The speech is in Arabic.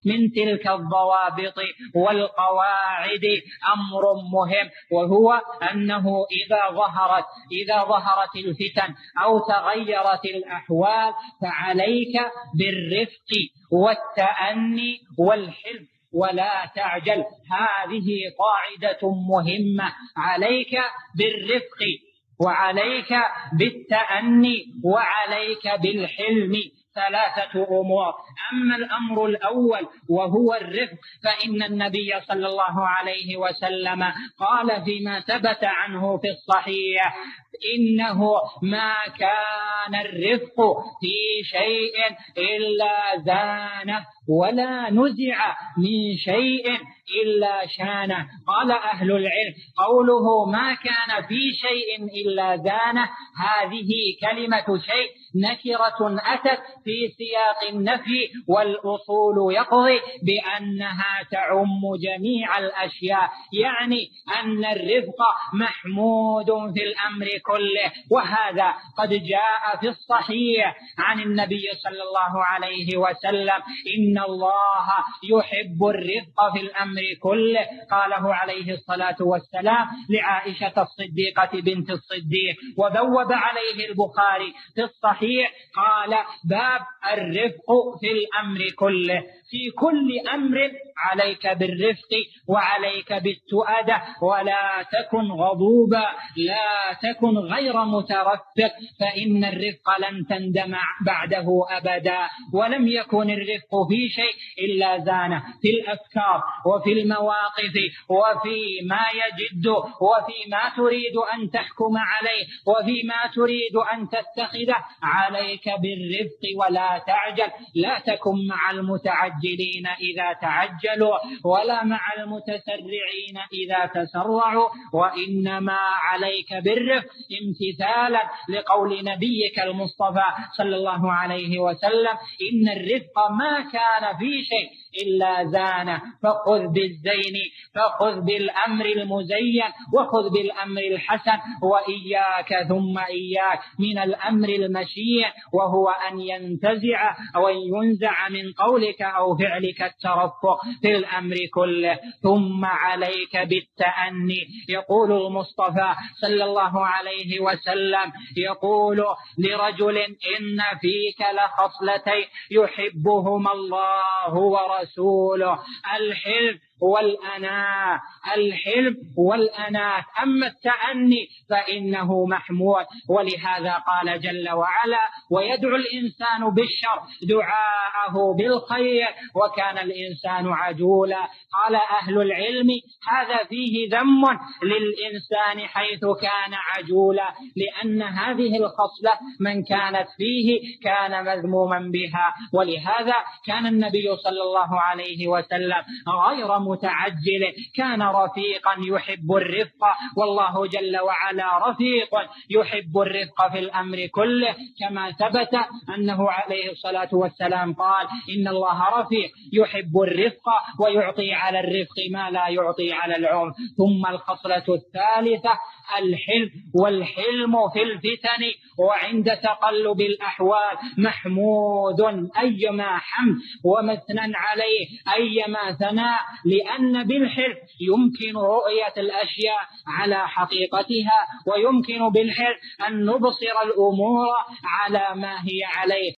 من تلك الضوابط والقواعد أمر مهم، وهو أنه إذا ظهرت الفتن أو تغيرت الأحوال فعليك بالرفق والتأني والحلم ولا تعجل. هذه قاعدة مهمة، عليك بالرفق وعليك بالتأني وعليك بالحلم، ثلاثة أمور. أما الأمر الأول وهو الرفق فإن النبي صلى الله عليه وسلم قال فيما ثبت عنه في الصحيح: إنه ما كان الرفق في شيء إلا زانه ولا نزع من شيء إلا شانه. قال أهل العلم: قوله ما كان في شيء إلا زانه هذه كلمة شيء نكرة أتت في سياق النفي، والأصول يقضي بأنها تعم جميع الأشياء، يعني أن الرفق محمود في الأمر كله. وهذا قد جاء في الصحيح عن النبي صلى الله عليه وسلم: إن الله يحب الرفق في الأمر كله. قاله عليه الصلاة والسلام لعائشة الصديقة بنت الصديق، وبوب عليه البخاري في الصحيح قال: باب الرفق في الأمر كله. في كل أمر عليك بالرفق وعليك بالتؤدة، ولا تكن غضوبا، لا تكن غير مترفق، فإن الرفق لن تندم بعده أبدا. ولم يكن الرفق في شيء إلا زانه، في الأفكار وفي المواقف وفي ما يجد وفي ما تريد أن تحكم عليه وفي ما تريد أن تتخذه، عليك بالرفق ولا تعجل. لا تكن مع المتعجلين إذا تعجلوا ولا مع المتسرعين إذا تسرعوا، وإنما عليك بالرفق امتثالا لقول نبيك المصطفى صلى الله عليه وسلم: إن الرفق ما كان في شيء إلا زانه، فخذ بالزين، فخذ بالأمر المزين، وخذ بالأمر الحسن، وإياك ثم إياك من الأمر المشين، وهو أن ينتزع أو أن ينزع من قولك أو فعلك الترفق في الأمر كله. ثم عليك بالتأني. يقول المصطفى صلى الله عليه وسلم، يقول لرجل: إن فيك لخصلتين يحبهما الله ورسوله: الحلم والأناة. الحلم والأناة. أما التأني فإنه محمود، ولهذا قال جل وعلا: ويدعو الإنسان بالشر دعاءه بالخير وكان الإنسان عجولا. قال أهل العلم: هذا فيه ذم للإنسان حيث كان عجولا، لأن هذه الخصلة من كانت فيه كان مذموما بها. ولهذا كان النبي صلى الله عليه وسلم غير متعجل، كان رفيقا يحب الرفق، والله جل وعلا رفيق يحب الرفق في الأمر كله، كما ثبت أنه عليه الصلاة والسلام قال: إن الله رفيق يحب الرفق ويعطي على الرفق ما لا يعطي على العنف. ثم الخصلة الثالثة الحلم، والحلم في الفتن وعند تقلب الأحوال محمود أيما حمد، ومثنى عليه أيما ثناء، لأن بالحلم يمكن رؤية الأشياء على حقيقتها، ويمكن بالحلم أن نبصر الأمور على ما هي عليه.